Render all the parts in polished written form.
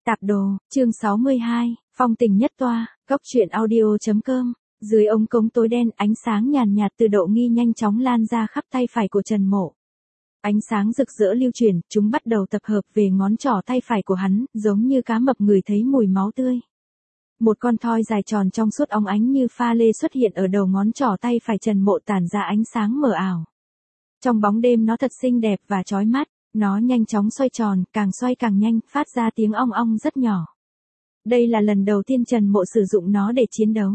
Tạp đồ, chương 62, phong tình nhất toa, góc truyện audio.com. Dưới ống cống tối đen, ánh sáng nhàn nhạt từ độ nghi nhanh chóng lan ra khắp tay phải của Trần Mộ. Ánh sáng rực rỡ lưu chuyển, chúng bắt đầu tập hợp về ngón trỏ tay phải của hắn, giống như cá mập ngửi thấy mùi máu tươi. Một con thoi dài tròn trong suốt óng ánh như pha lê xuất hiện ở đầu ngón trỏ tay phải Trần Mộ, tản ra ánh sáng mờ ảo. Trong bóng đêm nó thật xinh đẹp và chói mắt, nó nhanh chóng xoay tròn, càng xoay càng nhanh, phát ra tiếng ong ong rất nhỏ. Đây là lần đầu tiên Trần Mộ sử dụng nó để chiến đấu.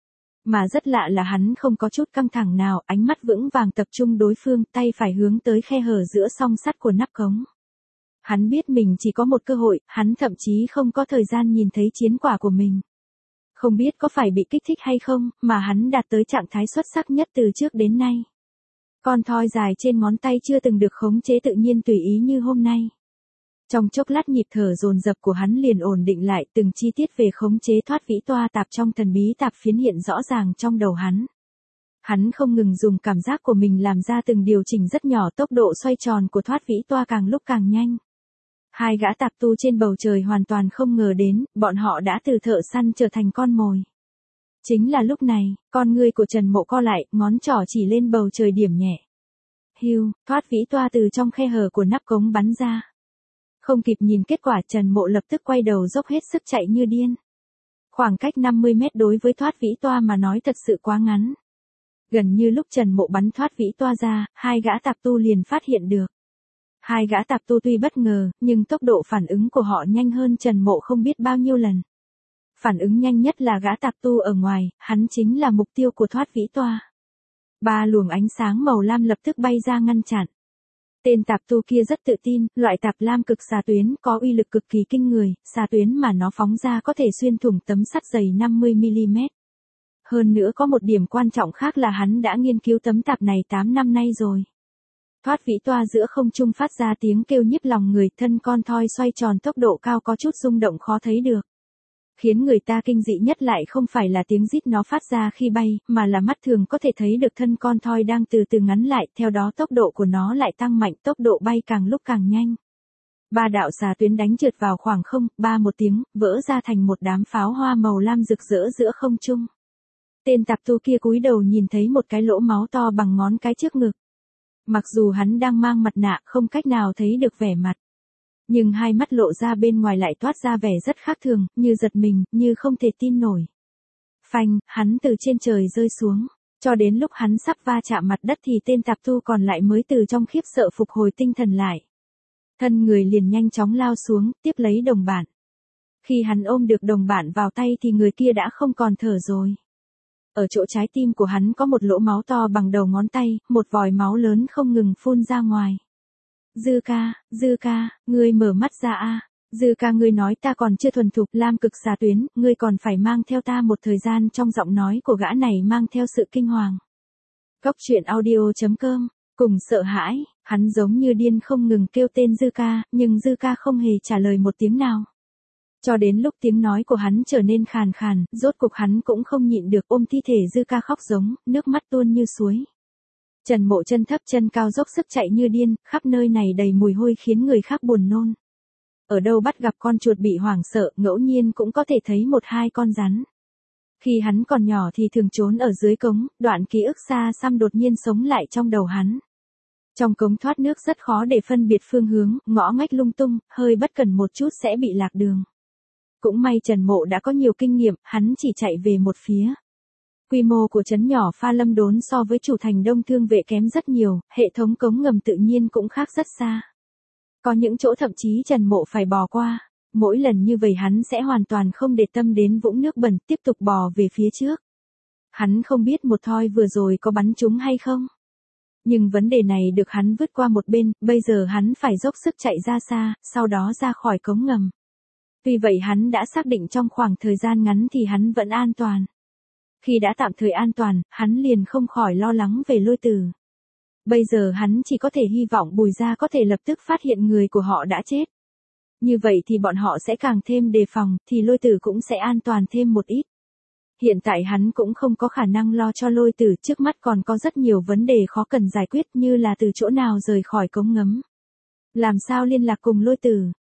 Mà rất lạ là hắn không có chút căng thẳng nào, ánh mắt vững vàng tập trung đối phương, tay phải hướng tới khe hở giữa song sắt của nắp cống. Hắn biết mình chỉ có một cơ hội, hắn thậm chí không có thời gian nhìn thấy chiến quả của mình. Không biết có phải bị kích thích hay không, mà hắn đạt tới trạng thái xuất sắc nhất từ trước đến nay. Con thoi dài trên ngón tay chưa từng được khống chế tự nhiên tùy ý như hôm nay. Trong chốc lát nhịp thở dồn dập của hắn liền ổn định lại, từng chi tiết về khống chế thoát vĩ toa tạp trong thần bí tạp phiến hiện rõ ràng trong đầu hắn. Hắn không ngừng dùng cảm giác của mình làm ra từng điều chỉnh rất nhỏ, tốc độ xoay tròn của thoát vĩ toa càng lúc càng nhanh. Hai gã tạp tu trên bầu trời hoàn toàn không ngờ đến, bọn họ đã từ thợ săn trở thành con mồi. Chính là lúc này, con ngươi của Trần Mộ co lại, ngón trỏ chỉ lên bầu trời điểm nhẹ. Hưu, thoát vĩ toa từ trong khe hở của nắp cống bắn ra. Không kịp nhìn kết quả, Trần Mộ lập tức quay đầu dốc hết sức chạy như điên. Khoảng cách 50 mét đối với thoát vĩ toa mà nói thật sự quá ngắn. Gần như lúc Trần Mộ bắn thoát vĩ toa ra, hai gã tạp tu liền phát hiện được. Hai gã tạp tu tuy bất ngờ, nhưng tốc độ phản ứng của họ nhanh hơn Trần Mộ không biết bao nhiêu lần. Phản ứng nhanh nhất là gã tạp tu ở ngoài, hắn chính là mục tiêu của thoát vĩ toa. Ba luồng ánh sáng màu lam lập tức bay ra ngăn chặn. Tên tạp tu kia rất tự tin, loại tạp lam cực xà tuyến có uy lực cực kỳ kinh người, xà tuyến mà nó phóng ra có thể xuyên thủng tấm sắt dày 50mm. Hơn nữa có một điểm quan trọng khác là hắn đã nghiên cứu tấm tạp này 8 năm nay rồi. Thoát vĩ toa giữa không trung phát ra tiếng kêu nhức lòng người, thân con thoi xoay tròn tốc độ cao có chút rung động khó thấy được. Khiến người ta kinh dị nhất lại không phải là tiếng rít nó phát ra khi bay, mà là mắt thường có thể thấy được thân con thoi đang từ từ ngắn lại, theo đó tốc độ của nó lại tăng mạnh, tốc độ bay càng lúc càng nhanh. Ba đạo xà tuyến đánh trượt vào khoảng không, ba một tiếng, vỡ ra thành một đám pháo hoa màu lam rực rỡ giữa không trung. Tên tạp tu kia cúi đầu nhìn thấy một cái lỗ máu to bằng ngón cái trước ngực. Mặc dù hắn đang mang mặt nạ không cách nào thấy được vẻ mặt. Nhưng hai mắt lộ ra bên ngoài lại toát ra vẻ rất khác thường, như giật mình, như không thể tin nổi. Phanh, hắn từ trên trời rơi xuống. Cho đến lúc hắn sắp va chạm mặt đất thì tên tạp tu còn lại mới từ trong khiếp sợ phục hồi tinh thần lại. Thân người liền nhanh chóng lao xuống, tiếp lấy đồng bạn. Khi hắn ôm được đồng bạn vào tay thì người kia đã không còn thở rồi. Ở chỗ trái tim của hắn có một lỗ máu to bằng đầu ngón tay, một vòi máu lớn không ngừng phun ra ngoài. Dư ca, ngươi mở mắt ra a. Dư ca, ngươi nói ta còn chưa thuần thục lam cực xà tuyến, ngươi còn phải mang theo ta một thời gian. Trong giọng nói của gã này mang theo sự kinh hoàng. Góc truyện audio.com, cùng sợ hãi, hắn giống như điên không ngừng kêu tên Dư ca, nhưng Dư ca không hề trả lời một tiếng nào. Cho đến lúc tiếng nói của hắn trở nên khàn khàn, rốt cục hắn cũng không nhịn được ôm thi thể Dư ca khóc giống, nước mắt tuôn như suối. Trần Mộ chân thấp chân cao dốc sức chạy như điên, khắp nơi này đầy mùi hôi khiến người khác buồn nôn. Ở đâu bắt gặp con chuột bị hoảng sợ, ngẫu nhiên cũng có thể thấy một hai con rắn. Khi hắn còn nhỏ thì thường trốn ở dưới cống, đoạn ký ức xa xăm đột nhiên sống lại trong đầu hắn. Trong cống thoát nước rất khó để phân biệt phương hướng, ngõ ngách lung tung, hơi bất cẩn một chút sẽ bị lạc đường. Cũng may Trần Mộ đã có nhiều kinh nghiệm, hắn chỉ chạy về một phía. Quy mô của trấn nhỏ Pha Lâm Đốn so với chủ thành Đông Thương Vệ kém rất nhiều, hệ thống cống ngầm tự nhiên cũng khác rất xa. Có những chỗ thậm chí Trần Mộ phải bò qua, mỗi lần như vậy hắn sẽ hoàn toàn không để tâm đến vũng nước bẩn, tiếp tục bò về phía trước. Hắn không biết một thoi vừa rồi có bắn trúng hay không. Nhưng vấn đề này được hắn vứt qua một bên, bây giờ hắn phải dốc sức chạy ra xa, sau đó ra khỏi cống ngầm. Vì vậy hắn đã xác định trong khoảng thời gian ngắn thì hắn vẫn an toàn. Khi đã tạm thời an toàn, hắn liền không khỏi lo lắng về Lôi Tử. Bây giờ hắn chỉ có thể hy vọng Bùi gia có thể lập tức phát hiện người của họ đã chết. Như vậy thì bọn họ sẽ càng thêm đề phòng, thì Lôi Tử cũng sẽ an toàn thêm một ít. Hiện tại hắn cũng không có khả năng lo cho Lôi Tử, trước mắt còn có rất nhiều vấn đề khó cần giải quyết, như là từ chỗ nào rời khỏi cống ngấm. Làm sao liên lạc cùng Lôi Tử.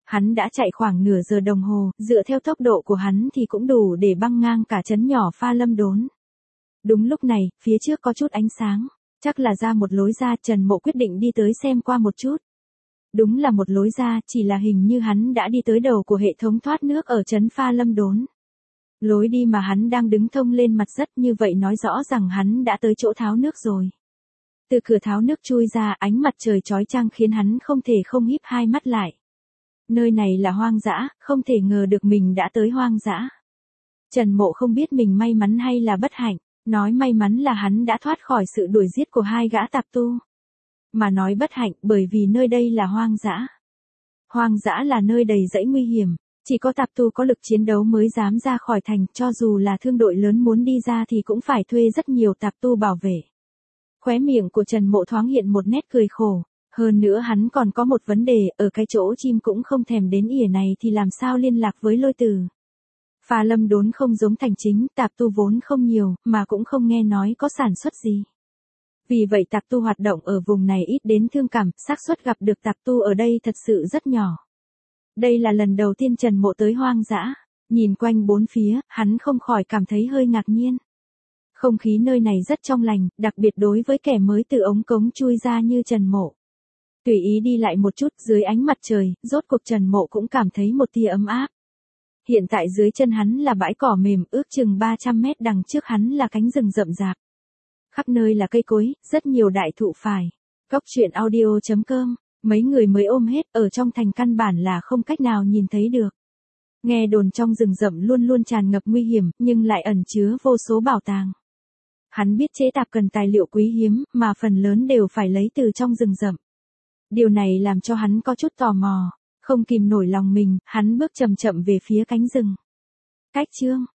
Hắn đã chạy khoảng nửa giờ đồng hồ, dựa theo tốc độ của hắn thì cũng đủ để băng ngang cả trấn nhỏ Pha Lâm Đốn. Đúng lúc này, phía trước có chút ánh sáng. Chắc là ra một lối ra, Trần Mộ quyết định đi tới xem qua một chút. Đúng là một lối ra, chỉ là hình như hắn đã đi tới đầu của hệ thống thoát nước ở trấn Pha Lâm Đốn. Lối đi mà hắn đang đứng thông lên mặt đất, như vậy nói rõ rằng hắn đã tới chỗ tháo nước rồi. Từ cửa tháo nước chui ra, ánh mặt trời chói chang khiến hắn không thể không híp hai mắt lại. Nơi này là hoang dã, không thể ngờ được mình đã tới hoang dã. Trần Mộ không biết mình may mắn hay là bất hạnh, nói may mắn là hắn đã thoát khỏi sự đuổi giết của hai gã tạp tu. Mà nói bất hạnh bởi vì nơi đây là hoang dã. Hoang dã là nơi đầy rẫy nguy hiểm, chỉ có tạp tu có lực chiến đấu mới dám ra khỏi thành, cho dù là thương đội lớn muốn đi ra thì cũng phải thuê rất nhiều tạp tu bảo vệ. Khóe miệng của Trần Mộ thoáng hiện một nét cười khổ, hơn nữa hắn còn có một vấn đề, ở cái chỗ chim cũng không thèm đến ỉa này thì làm sao liên lạc với Lôi Tử. Pha Lâm Đốn không giống thành chính, tạp tu vốn không nhiều, mà cũng không nghe nói có sản xuất gì. Vì vậy tạp tu hoạt động ở vùng này ít đến thương cảm, xác suất gặp được tạp tu ở đây thật sự rất nhỏ. Đây là lần đầu tiên Trần Mộ tới hoang dã, nhìn quanh bốn phía, hắn không khỏi cảm thấy hơi ngạc nhiên. Không khí nơi này rất trong lành, đặc biệt đối với kẻ mới từ ống cống chui ra như Trần Mộ. Tùy ý đi lại một chút dưới ánh mặt trời, rốt cuộc Trần Mộ cũng cảm thấy một tia ấm áp. Hiện tại dưới chân hắn là bãi cỏ mềm, ước chừng 300 mét đằng trước hắn là cánh rừng rậm rạp. Khắp nơi là cây cối, rất nhiều đại thụ phài. Góc truyện audio.com, mấy người mới ôm hết, ở trong thành căn bản là không cách nào nhìn thấy được. Nghe đồn trong rừng rậm luôn luôn tràn ngập nguy hiểm, nhưng lại ẩn chứa vô số bảo tàng. Hắn biết chế tạp cần tài liệu quý hiếm, mà phần lớn đều phải lấy từ trong rừng rậm. Điều này làm cho hắn có chút tò mò, không kìm nổi lòng mình, hắn bước chậm chậm về phía cánh rừng. Cách chương